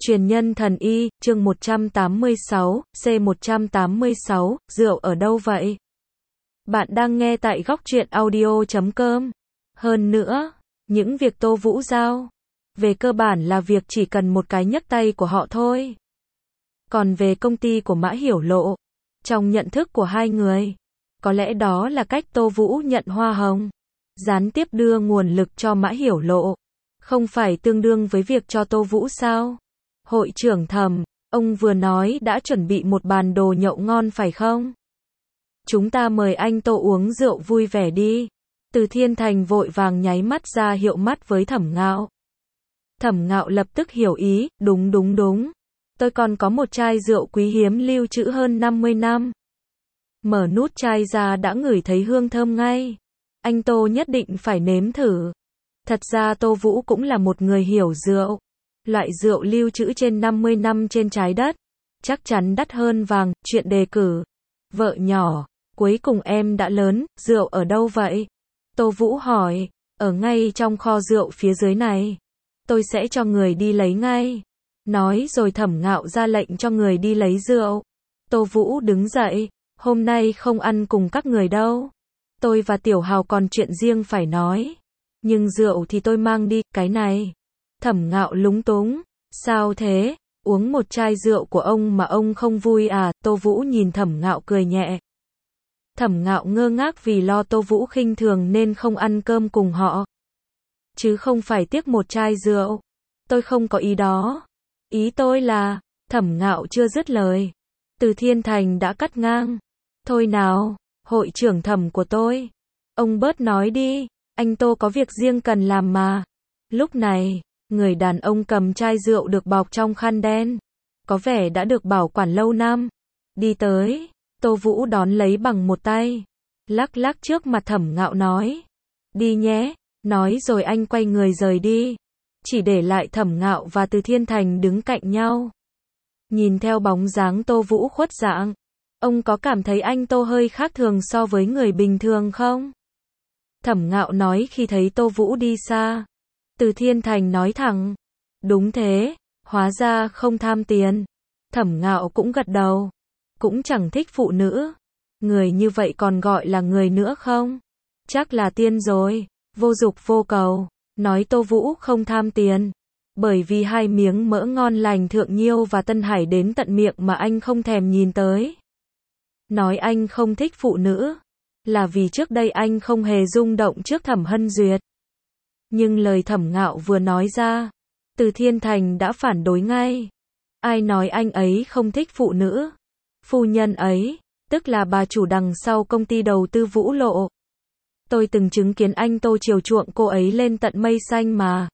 Truyền nhân thần y, chương 186, C186, rượu ở đâu vậy? Bạn đang nghe tại góc truyện audio.com. Hơn nữa, những việc Tô Vũ giao, về cơ bản là việc chỉ cần một cái nhấc tay của họ thôi. Còn về công ty của Mã Hiểu Lộ, trong nhận thức của hai người, có lẽ đó là cách Tô Vũ nhận hoa hồng. Gián tiếp đưa nguồn lực cho Mã Hiểu Lộ, không phải tương đương với việc cho Tô Vũ sao? Hội trưởng Thẩm, ông vừa nói đã chuẩn bị một bàn đồ nhậu ngon phải không? Chúng ta mời anh Tô uống rượu vui vẻ đi. Từ Thiên Thành vội vàng nháy mắt ra hiệu mắt với Thẩm Ngạo. Thẩm Ngạo lập tức hiểu ý, đúng. Tôi còn có một chai rượu quý hiếm lưu trữ hơn 50 năm. Mở nút chai ra đã ngửi thấy hương thơm ngay. Anh Tô nhất định phải nếm thử. Thật ra Tô Vũ cũng là một người hiểu rượu. Loại rượu lưu trữ trên 50 năm trên trái đất, chắc chắn đắt hơn vàng. Chuyện đề cử. Vợ nhỏ, cuối cùng em đã lớn, rượu ở đâu vậy? Tô Vũ hỏi. Ở ngay trong kho rượu phía dưới này. Tôi sẽ cho người đi lấy ngay. Nói rồi Thẩm Ngạo ra lệnh cho người đi lấy rượu. Tô Vũ đứng dậy. Hôm nay không ăn cùng các người đâu. Tôi và Tiểu Hào còn chuyện riêng phải nói. Nhưng rượu thì tôi mang đi, cái này. Thẩm Ngạo lúng túng. Sao thế? Uống một chai rượu của ông mà ông không vui à? Tô Vũ nhìn Thẩm Ngạo cười nhẹ. Thẩm Ngạo ngơ ngác vì lo Tô Vũ khinh thường nên không ăn cơm cùng họ. Chứ không phải tiếc một chai rượu. Tôi không có ý đó. Ý tôi là, Thẩm Ngạo chưa dứt lời. Từ Thiên Thành đã cắt ngang. Thôi nào, hội trưởng Thẩm của tôi. Ông bớt nói đi, anh Tô có việc riêng cần làm mà. Lúc này, người đàn ông cầm chai rượu được bọc trong khăn đen. Có vẻ đã được bảo quản lâu năm. Đi tới, Tô Vũ đón lấy bằng một tay. Lắc lắc trước mặt Thẩm Ngạo nói. Đi nhé, nói rồi anh quay người rời đi. Chỉ để lại Thẩm Ngạo và Từ Thiên Thành đứng cạnh nhau. Nhìn theo bóng dáng Tô Vũ khuất dạng. Ông có cảm thấy anh Tô hơi khác thường so với người bình thường không? Thẩm Ngạo nói khi thấy Tô Vũ đi xa. Từ Thiên Thành nói thẳng. Đúng thế, hóa ra không tham tiền. Thẩm Ngạo cũng gật đầu. Cũng chẳng thích phụ nữ. Người như vậy còn gọi là người nữa không? Chắc là tiên rồi. Vô dục vô cầu. Nói Tô Vũ không tham tiền. Bởi vì hai miếng mỡ ngon lành Thượng Nhiêu và Tân Hải đến tận miệng mà anh không thèm nhìn tới. Nói anh không thích phụ nữ. Là vì trước đây anh không hề rung động trước Thẩm Hân Duyệt. Nhưng lời Thẩm Ngạo vừa nói ra, Từ Thiên Thành đã phản đối ngay. Ai nói anh ấy không thích phụ nữ? Phu nhân ấy, tức là bà chủ đằng sau công ty đầu tư Vũ Lộ. Tôi từng chứng kiến anh Tô chiều chuộng cô ấy lên tận mây xanh mà.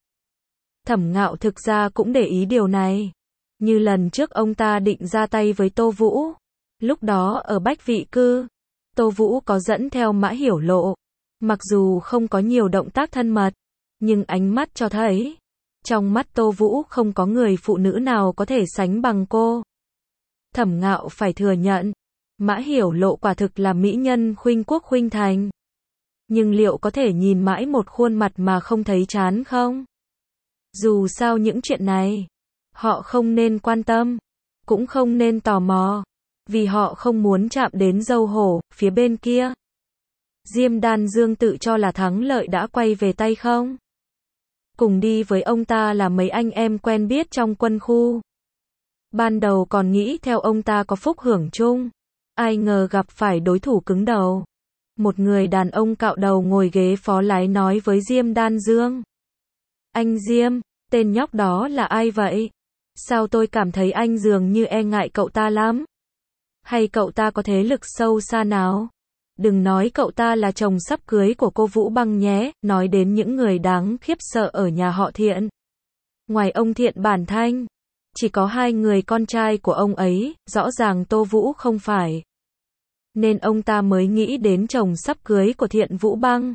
Thẩm Ngạo thực ra cũng để ý điều này. Như lần trước ông ta định ra tay với Tô Vũ. Lúc đó ở Bách Vị Cư, Tô Vũ có dẫn theo Mã Hiểu Lộ. Mặc dù không có nhiều động tác thân mật, nhưng ánh mắt cho thấy, trong mắt Tô Vũ không có người phụ nữ nào có thể sánh bằng cô. Thẩm Ngạo phải thừa nhận, Mã Hiểu Lộ quả thực là mỹ nhân khuynh quốc khuynh thành. Nhưng liệu có thể nhìn mãi một khuôn mặt mà không thấy chán không? Dù sao những chuyện này, họ không nên quan tâm, cũng không nên tò mò, vì họ không muốn chạm đến dâu hổ phía bên kia. Diêm Đan Dương tự cho là thắng lợi đã quay về tay không? Cùng đi với ông ta là mấy anh em quen biết trong quân khu. Ban đầu còn nghĩ theo ông ta có phúc hưởng chung. Ai ngờ gặp phải đối thủ cứng đầu. Một người đàn ông cạo đầu ngồi ghế phó lái nói với Diêm Đan Dương. Anh Diêm, tên nhóc đó là ai vậy? Sao tôi cảm thấy anh dường như e ngại cậu ta lắm? Hay cậu ta có thế lực sâu xa nào? Đừng nói cậu ta là chồng sắp cưới của cô Vũ Băng nhé, nói đến những người đáng khiếp sợ ở nhà họ Thiện. Ngoài ông Thiện Bản Thanh, chỉ có hai người con trai của ông ấy, rõ ràng Tô Vũ không phải. Nên ông ta mới nghĩ đến chồng sắp cưới của Thiện Vũ Băng.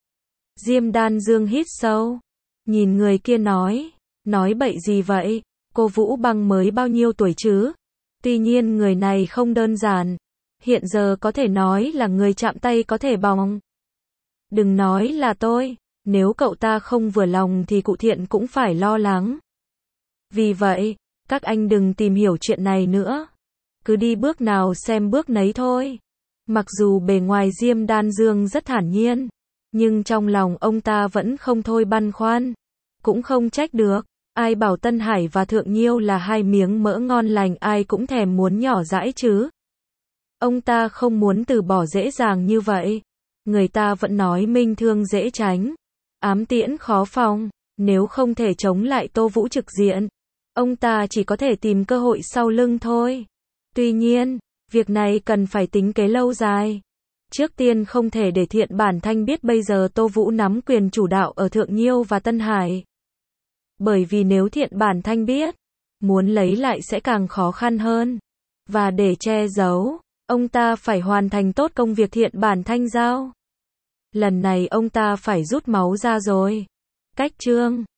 Diêm Đan Dương hít sâu, nhìn người kia nói bậy gì vậy? Cô Vũ Băng mới bao nhiêu tuổi chứ? Tuy nhiên người này không đơn giản. Hiện giờ có thể nói là người chạm tay có thể bỏng. Đừng nói là tôi, nếu cậu ta không vừa lòng thì cụ Thiện cũng phải lo lắng. Vì vậy, Các anh đừng tìm hiểu chuyện này nữa. Cứ đi bước nào xem bước nấy thôi. Mặc dù bề ngoài Diêm Đan Dương rất thản nhiên, nhưng trong lòng ông ta vẫn không thôi băn khoăn. Cũng không trách được. Ai bảo Tân Hải và Thượng Nhiêu là hai miếng mỡ ngon lành, ai cũng thèm muốn nhỏ dãi chứ. Ông ta không muốn từ bỏ dễ dàng như vậy. Người ta vẫn nói minh thương dễ tránh, ám tiễn khó phòng. Nếu không thể chống lại Tô Vũ trực diện, ông ta chỉ có thể tìm cơ hội sau lưng thôi. Tuy nhiên, việc này cần phải tính kế lâu dài. Trước tiên không thể để Thiện Bản Thanh biết bây giờ Tô Vũ nắm quyền chủ đạo ở Thượng Nhiêu và Tân Hải. Bởi vì nếu Thiện Bản Thanh biết, muốn lấy lại sẽ càng khó khăn hơn. Và để che giấu, ông ta phải hoàn thành tốt công việc Thiện Bản Thanh giao. Lần này ông ta phải rút máu ra rồi. Cách chương